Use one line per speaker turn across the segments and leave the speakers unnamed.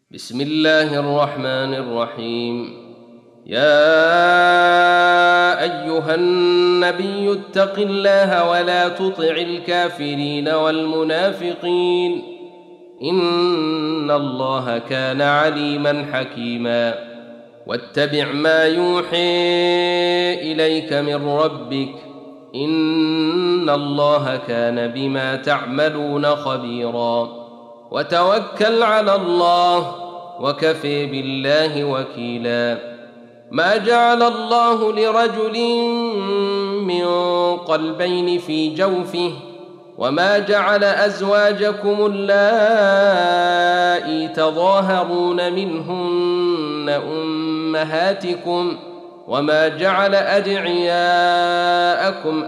بسم الله الرحمن الرحيم. يا أيها النبي اتق الله ولا تطع الكافرين والمنافقين، إن الله كان عليما حكيما. واتبع ما يوحي إليك من ربك، إن الله كان بما تعملون خبيرا. وتوكل على الله وكفى بالله وكيلا. ما جعل الله لرجل من قلبين في جوفه، وما جعل أزواجكم اللائي تظاهرون منهن أمهاتكم، وما جعل أدعياءكم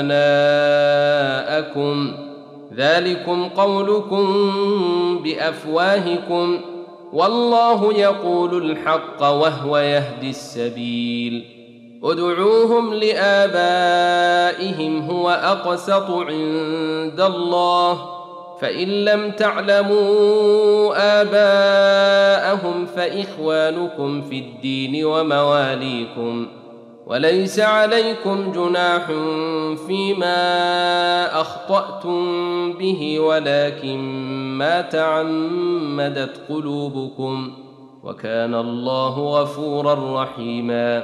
أبناءكم، ذلكم قولكم بأفواهكم، والله يقول الحق وهو يهدي السبيل. ادعوهم لآبائهم هو أقسط عند الله، فإن لم تعلموا آباءهم فإخوانكم في الدين ومواليكم، وليس عليكم جناح فيما أخطأتم به ولكن ما تعمدت قلوبكم، وكان الله غفورا رحيما.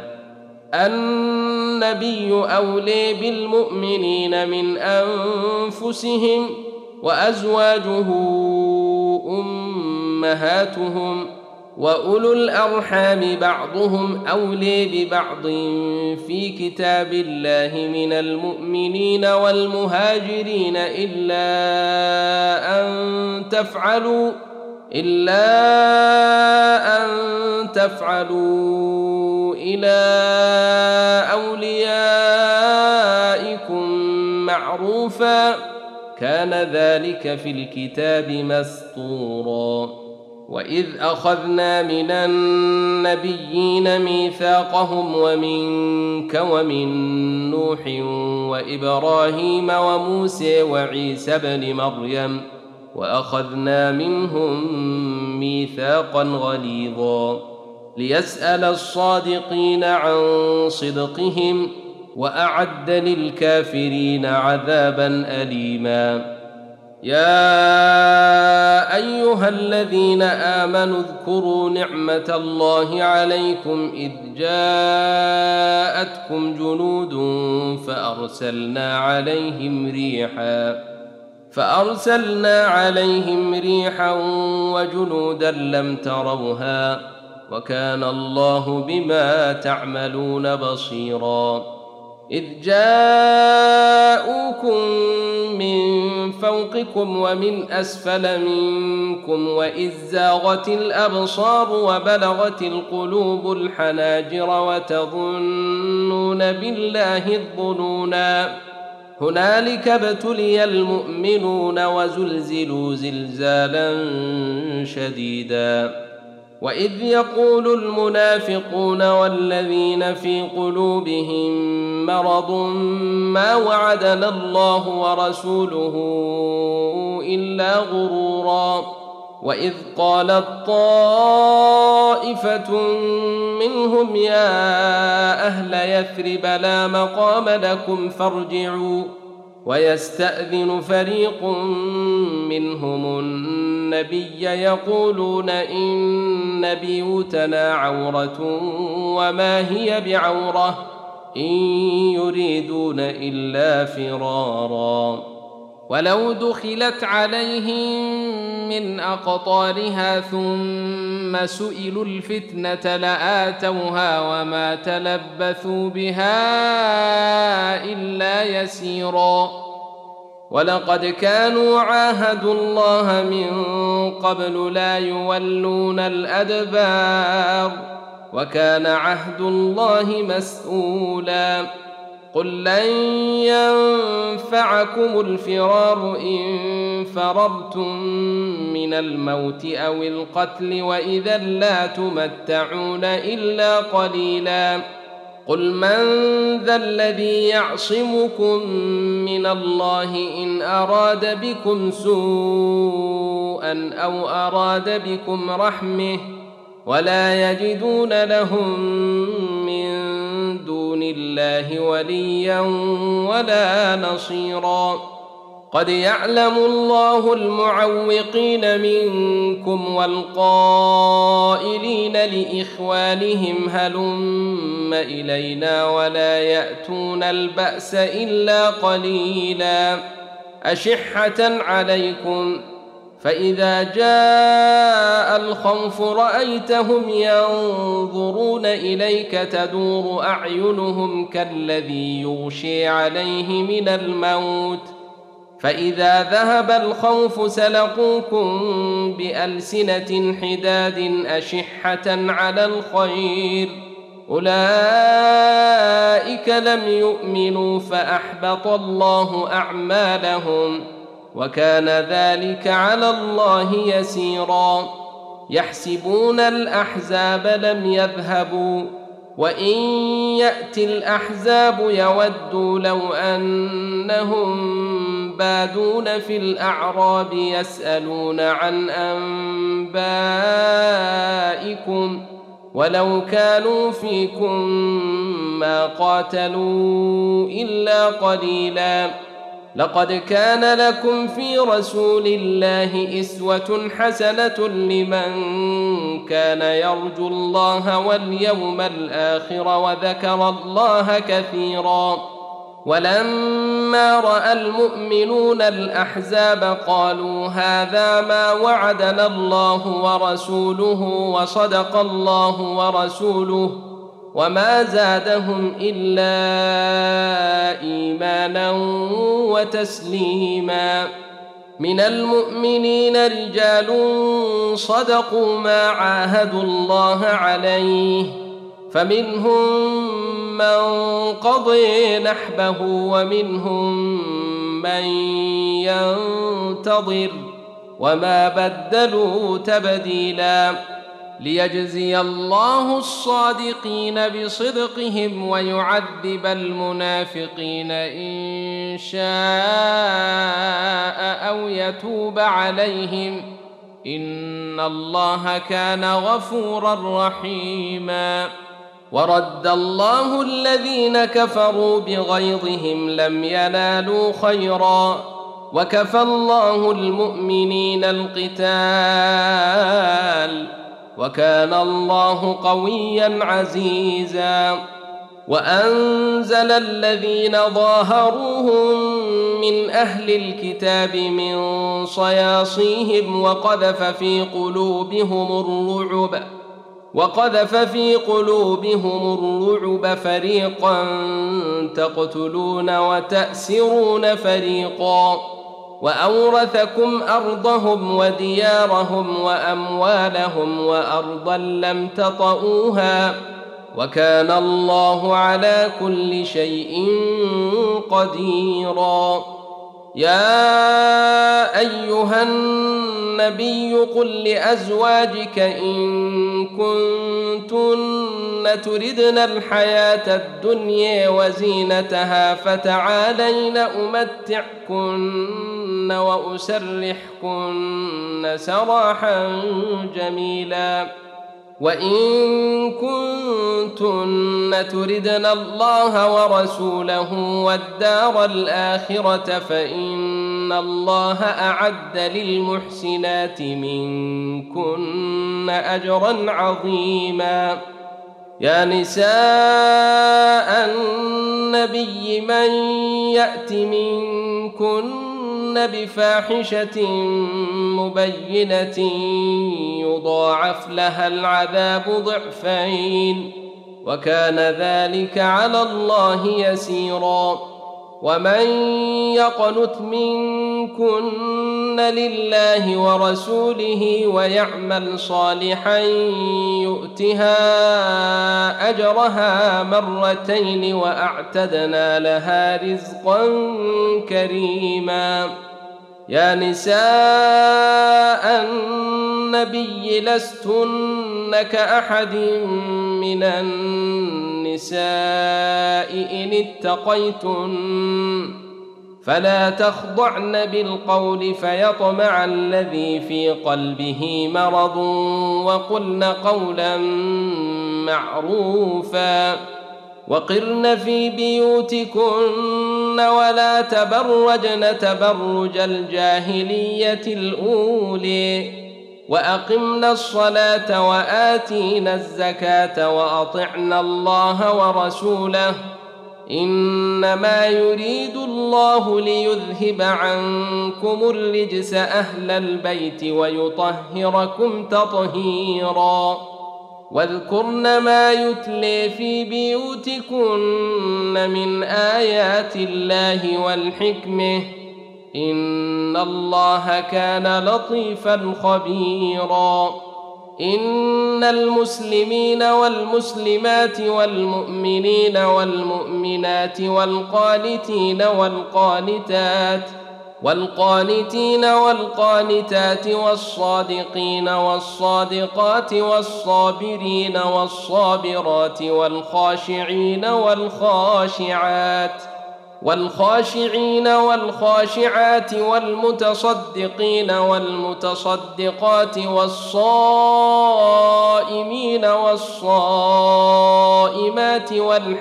النبي أولي بالمؤمنين من أنفسهم، وأزواجه أمهاتهم، وأولو الأرحام بعضهم أولي ببعض في كتاب الله من المؤمنين والمهاجرين إلا أن تفعلوا إلى أوليائكم معروفا، كان ذلك في الكتاب مسطورا. وإذ أخذنا من النبيين ميثاقهم ومنك ومن نوح وإبراهيم وموسى وعيسى بن مريم، وأخذنا منهم ميثاقا غليظا، ليسأل الصادقين عن صدقهم، وأعد للكافرين عذابا أليما. يا أيها الذين آمنوا اذكروا نعمة الله عليكم إذ جاءتكم جنود فأرسلنا عليهم ريحا وجنودا لم تروها، وكان الله بما تعملون بصيرا. إذ جاءوكم من فوقكم ومن أسفل منكم، وإذ زاغت الأبصار وبلغت القلوب الحناجر وتظنون بالله الظنونا، هنالك ابتلي المؤمنون وزلزلوا زلزالا شديدا. وإذ يقول المنافقون والذين في قلوبهم مرض ما وعدنا الله ورسوله إلا غرورا. وإذ قالت طائفة منهم يا أهل يثرب لا مقام لكم فارجعوا، ويستأذن فريق منهم النبي يقولون إن بيوتنا عورة وما هي بعورة إن يريدون إلا فرارا. ولو دخلت عليهم من أقطارها ثم سئلوا الفتنة لآتوها وما تلبثوا بها إلا يسيرا. ولقد كانوا عاهدوا الله من قبل لا يولون الأدبار، وكان عهد الله مسؤولا. قل لن ينفعكم الفرار إن فررتم من الموت أو القتل، وإذا لا تمتعون إلا قليلا. قل من ذا الذي يعصمكم من الله إن أراد بكم سوءا أو أراد بكم رحمة ولا يجدون لهم من دون الله وليا ولا نصيرا قد يعلم الله المعوقين منكم والقائلين لإخوانهم هلم إلينا ولا يأتون البأس إلا قليلا أشحة عليكم فإذا جاء الخوف رأيتهم ينظرون إليك تدور أعينهم كالذي يغشي عليه من الموت فإذا ذهب الخوف سلقوكم بألسنة حداد أشحة على الخير أولئك لم يؤمنوا فأحبط الله أعمالهم وكان ذلك على الله يسيرا يحسبون الأحزاب لم يذهبوا وإن يأتي الأحزاب يودوا لو أنهم بادون في الأعراب يسألون عن أنبائكم ولو كانوا فيكم ما قاتلوا إلا قليلا لقد كان لكم في رسول الله أسوة حسنة لمن كان يرجو الله واليوم الآخر وذكر الله كثيرا ولما رأى المؤمنون الأحزاب قالوا هذا ما وعدنا الله ورسوله وصدق الله ورسوله وما زادهم إلا إيمانا وتسليما من المؤمنين رجال صدقوا ما عاهدوا الله عليه فمنهم من قضي نحبه ومنهم من ينتظر وما بدلوا تبديلا ليجزي الله الصادقين بصدقهم ويعذب المنافقين إن شاء أو يتوب عليهم إن الله كان غفورا رحيما ورد الله الذين كفروا بغيظهم لم ينالوا خيرا وكفى الله المؤمنين القتال وكان الله قويا عزيزا وأنزل الذين ظاهروهم من أهل الكتاب من صياصيهم وقذف في قلوبهم الرعب فريقا تقتلون وتأسرون فريقا وأورثكم أرضهم وديارهم وأموالهم وأرضا لم تطئوها وكان الله على كل شيء قديرا يا أيها النبي قل لأزواجك إن كنتن تردن الحياة الدنيا وزينتها فتعالين أمتعكن وأسرحكن سراحا جميلا وإن كنتن تردن الله ورسوله والدار الآخرة فإن الله أعد للمحسنات منكن أجرا عظيما يا نساء النبي من يأت منكن بفاحشة مبينة يضاعف لها العذاب ضعفين وكان ذلك على الله يسيرا ومن يقنت منكن لله ورسوله ويعمل صالحا يؤتها أجرها مرتين وأعتدنا لها رزقا كريما يا نساء النبي لستن كأحد من النساء إن اتقيتن فلا تخضعن بالقول فيطمع الذي في قلبه مرض وقلن قولا معروفا وقرن في بيوتكن ولا تبرجن تبرج الجاهلية الأولي وأقمنا الصلاة وآتينا الزكاة وأطعنا الله ورسوله إنما يريد الله ليذهب عنكم الرجس أهل البيت ويطهركم تطهيرا واذكرن ما يتلي في بيوتكن من آيات الله والحكمة إن الله كان لطيفا خبيرا إن المسلمين والمسلمات والمؤمنين والمؤمنات والقانتين والقانتات والصادقين والصادقات والصابرين والصابرات والخاشعين والخاشعات والمتصدقين والمتصدقات والصائمين والصائمات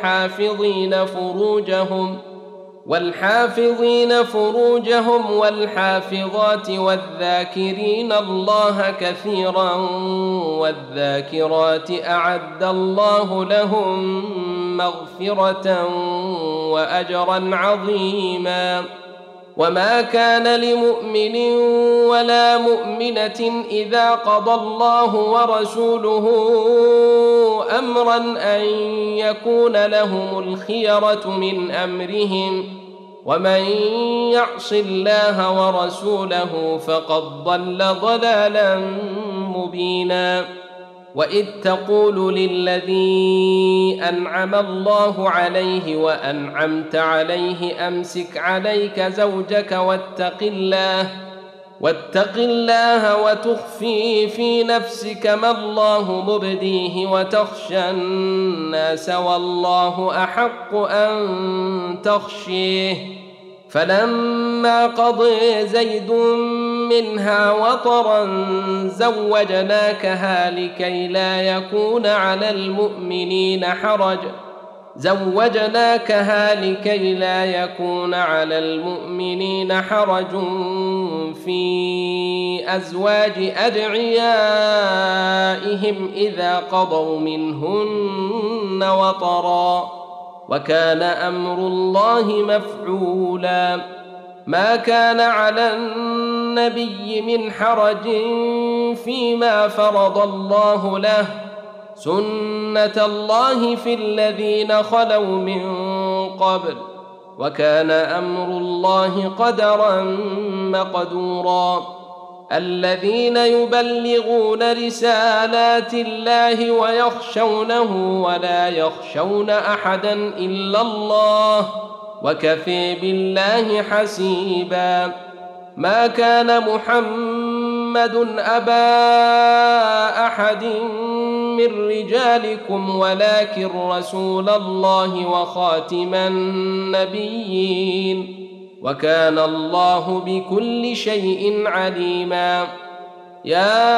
والحافظين فروجهم والحافظات والذاكرين الله كثيرا والذاكرات أعد الله لهم مغفرة وأجرا عظيما وما كان لمؤمن ولا مؤمنة إذا قضى الله ورسوله أمرا أن يكون لهم الخيرة من أمرهم ومن يعص الله ورسوله فقد ضل ضلالا مبينا وإذ تقول للذي أنعم الله عليه وأنعمت عليه أمسك عليك زوجك واتق الله وتخفي في نفسك ما الله مبديه وتخشى الناس والله أحق أن تخشيه فلما قضى زيد منها وطرا زوجناكها لكي لا يكون على المؤمنين حرج في أزواج أدعيائهم إذا قضوا منهن وطرا وكان أمر الله مفعولا ما كان على النبي من حرج فيما فرض الله له سنة الله في الذين خلوا من قبل وكان أمر الله قدرا مقدورا الذين يبلغون رسالات الله ويخشونه ولا يخشون أحدا إلا الله وكفى بالله حسيبا ما كان محمد أبا أحد من رجالكم ولكن رسول الله وخاتم النبيين وكان الله بكل شيء عليما يا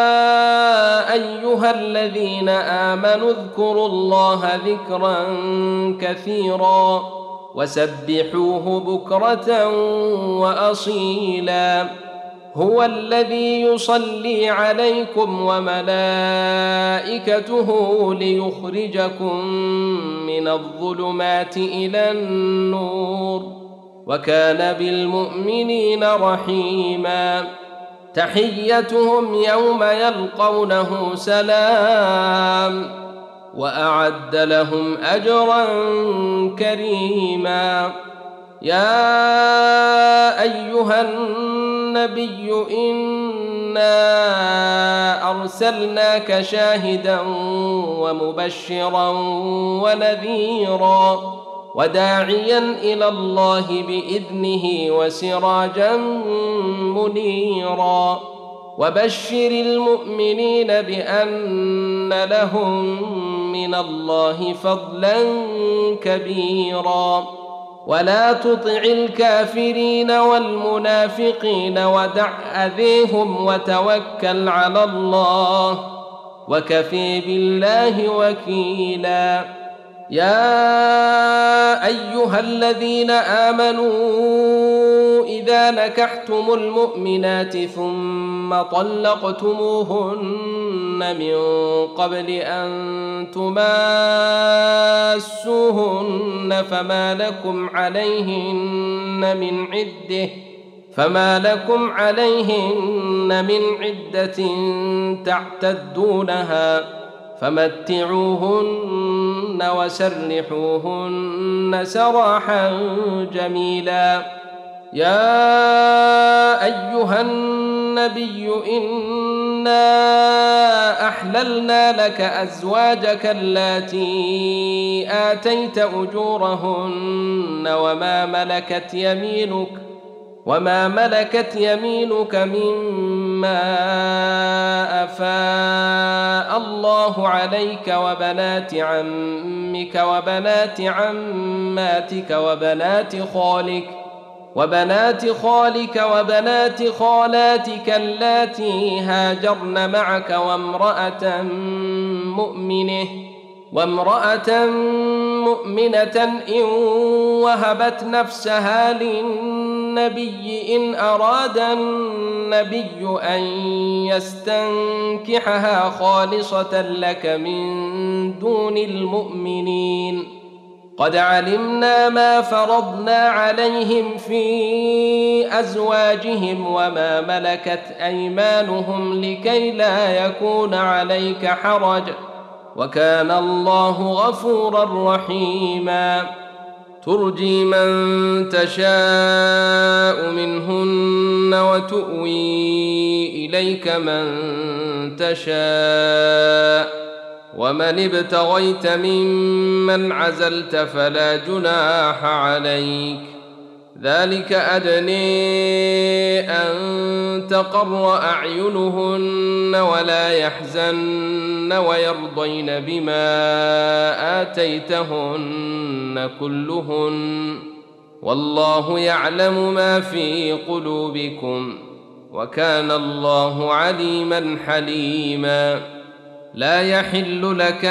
أيها الذين آمنوا اذكروا الله ذكرا كثيرا وسبحوه بكرة وأصيلا هو الذي يصلي عليكم وملائكته ليخرجكم من الظلمات إلى النور وكان بالمؤمنين رحيما تحيتهم يوم يلقونه سلام وأعد لهم أجرا كريما يا أيها النبي إنا أرسلناك شاهدا ومبشرا ونذيرا وداعيا إلى الله بإذنه وسراجا منيرا وبشر المؤمنين بأن لهم من الله فضلا كبيرا ولا تطع الكافرين والمنافقين ودع أذيهم وتوكل على الله وكفي بالله وكيلا يا أيها الذين آمنوا إذا نكحتم المؤمنات ثم طلقتموهن من قبل أن تماسوهن فما لكم عليهن من عدة تعتدونها فمتعوهن وسرحوهن سراحا جميلا يا أيها النبي إنا أحللنا لك أزواجك اللاتي آتيت أجورهن وما ملكت يمينك مما أفاء الله عليك وبنات عمك وبنات عماتك وبنات خالك وبنات خالاتك اللاتي هاجرن معك وامرأة مؤمنة إن وهبت نفسها للنبي إن أراد النبي أن يستنكحها خالصة لك من دون المؤمنين قد علمنا ما فرضنا عليهم في أزواجهم وما ملكت أيمانهم لكي لا يكون عليك حرج وكان الله غفورا رحيما ترجي من تشاء منهن وتؤوي إليك من تشاء ومن ابتغيت ممن عزلت فلا جناح عليك ذلك أدني أن تقر أعينهن ولا يحزن ويرضين بما آتيتهن كلهن والله يعلم ما في قلوبكم وكان الله عليما حليما لا يحل لك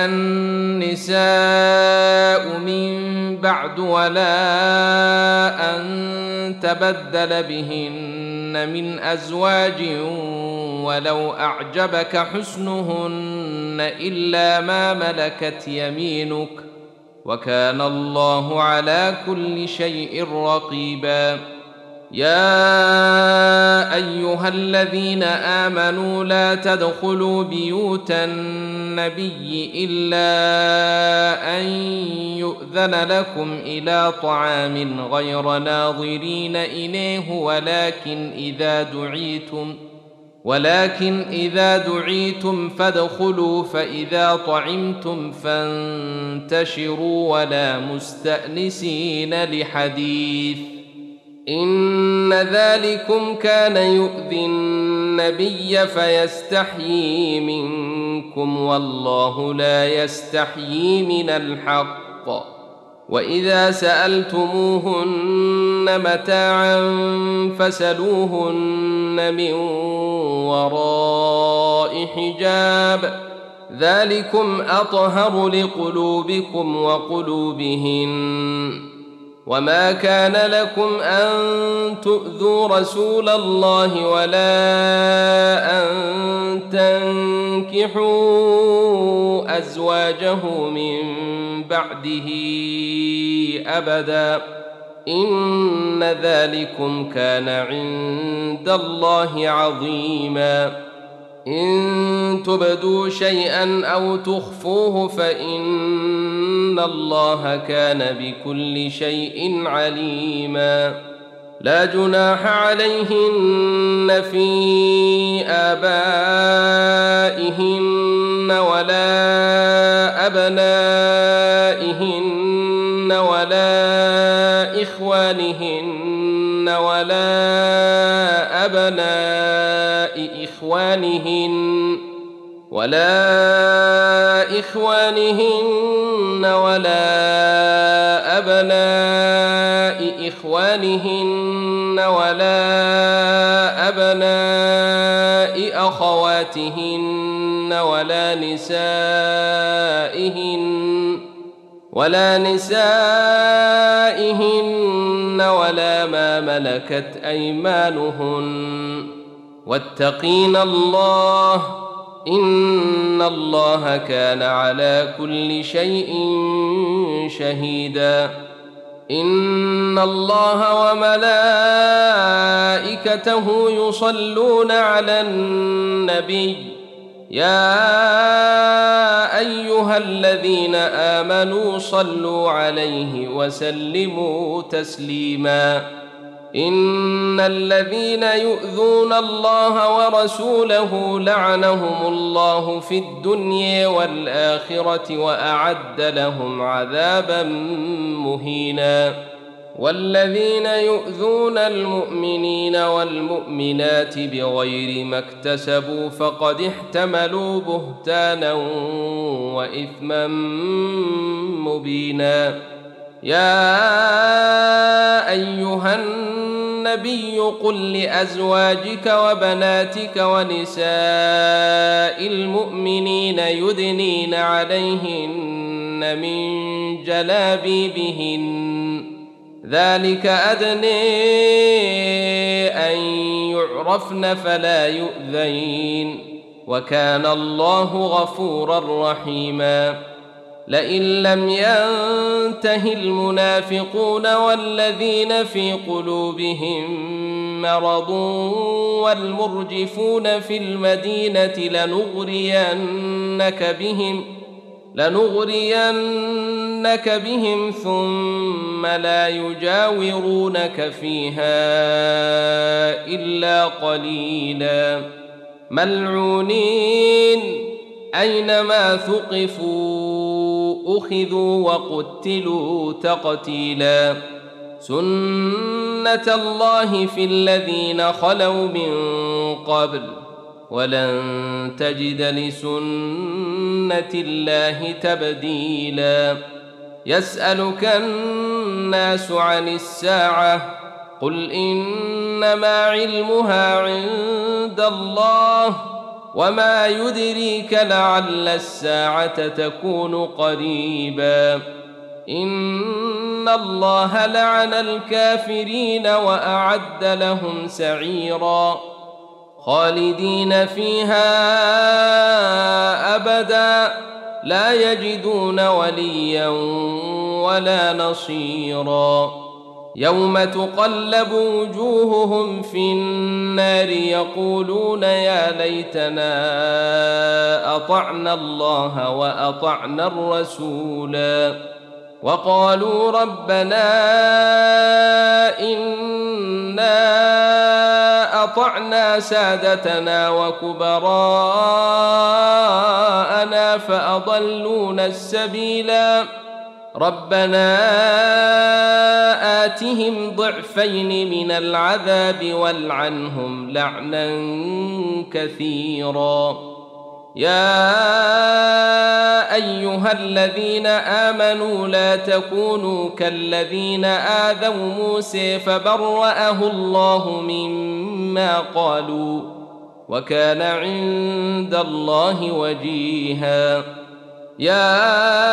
النساء من بعد ولا أن تبدل بهن من أزواج ولو أعجبك حسنهن إلا ما ملكت يمينك وكان الله على كل شيء رقيبا يا أيها الذين آمنوا لا تدخلوا بيوت النبي إلا أن يؤذن لكم إلى طعام غير ناظرين إليه ولكن إذا دعيتم فادخلوا فإذا طعمتم فانتشروا ولا مستأنسين لحديث إن ذلكم كان يؤذي النبي فيستحيي منكم والله لا يستحيي من الحق وإذا سألتموهن متاعا فسلوهن من وراء حجاب ذلكم أطهر لقلوبكم وقلوبهن وما كان لكم أن تؤذوا رسول الله ولا أن تنكحوا أزواجه من بعده أبدا إن ذلكم كان عند الله عظيما إن تبدوا شيئا أو تخفوه فإن الله كان بكل شيء عليما لا جناح عليهن في آبائهن ولا أبنائهن ولا إخوانهن ولا أبناء إخوانهن إخوانهن ولا أبناء إخوانهن ولا أبناء أخواتهن ولا نسائهن ولا ما ملكت أيمانهن واتقين الله إن الله كان على كل شيء شهيدا إن الله وملائكته يصلون على النبي يا أيها الذين آمنوا صلوا عليه وسلموا تسليما إن الذين يؤذون الله ورسوله لعنهم الله في الدنيا والآخرة وأعد لهم عذابا مهينا والذين يؤذون المؤمنين والمؤمنات بغير ما اكتسبوا فقد احتملوا بهتانا وإثما مبينا يا أيها النبي قل لأزواجك وبناتك ونساء المؤمنين يدنين عليهن من جلابيبهن ذلك أدنى أن يعرفن فلا يؤذين وكان الله غفورا رحيما لئن لم ينته المنافقون والذين في قلوبهم مرض والمرجفون في المدينة لنغرينك بهم ثم لا يجاورونك فيها إلا قليلا ملعونين أينما ثقفوا أخذوا وقتلوا تقتيلا سنة الله في الذين خلوا من قبل ولن تجد لسنة الله تبديلا يسألك الناس عن الساعة قل إنما علمها عند الله وما يدريك لعل الساعة تكون قريبا إن الله لعن الكافرين وأعد لهم سعيرا خالدين فيها أبدا لا يجدون وليا ولا نصيرا يوم تقلب وجوههم في النار يقولون يا ليتنا أطعنا الله وأطعنا الرسولا وقالوا ربنا إنا أطعنا سادتنا وكبراءنا فأضلونا السبيلا ربنا آتهم ضعفين من العذاب والعنهم لعنا كثيرا يا أيها الذين آمنوا لا تكونوا كالذين آذوا موسى فبرأه الله مما قالوا وكان عند الله وجيها يا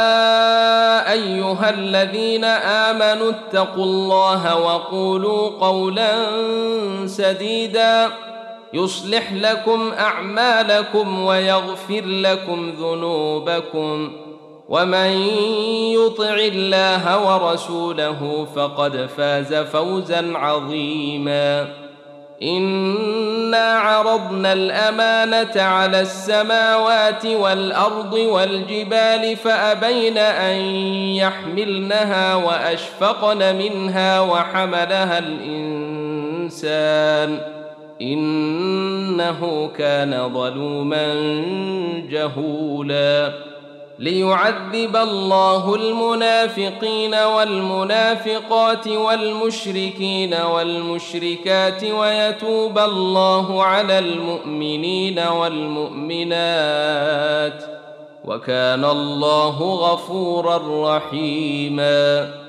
أيها الذين آمنوا اتقوا الله وقولوا قولا سديدا يصلح لكم أعمالكم ويغفر لكم ذنوبكم ومن يطع الله ورسوله فقد فاز فوزا عظيما إنا عرضنا الأمانة على السماوات والأرض والجبال فأبين أن يحملنها وأشفقن منها وحملها الإنسان إنه كان ظلوما جهولا ليعذب الله المنافقين والمنافقات والمشركين والمشركات ويتوب الله على المؤمنين والمؤمنات وكان الله غفورا رحيما.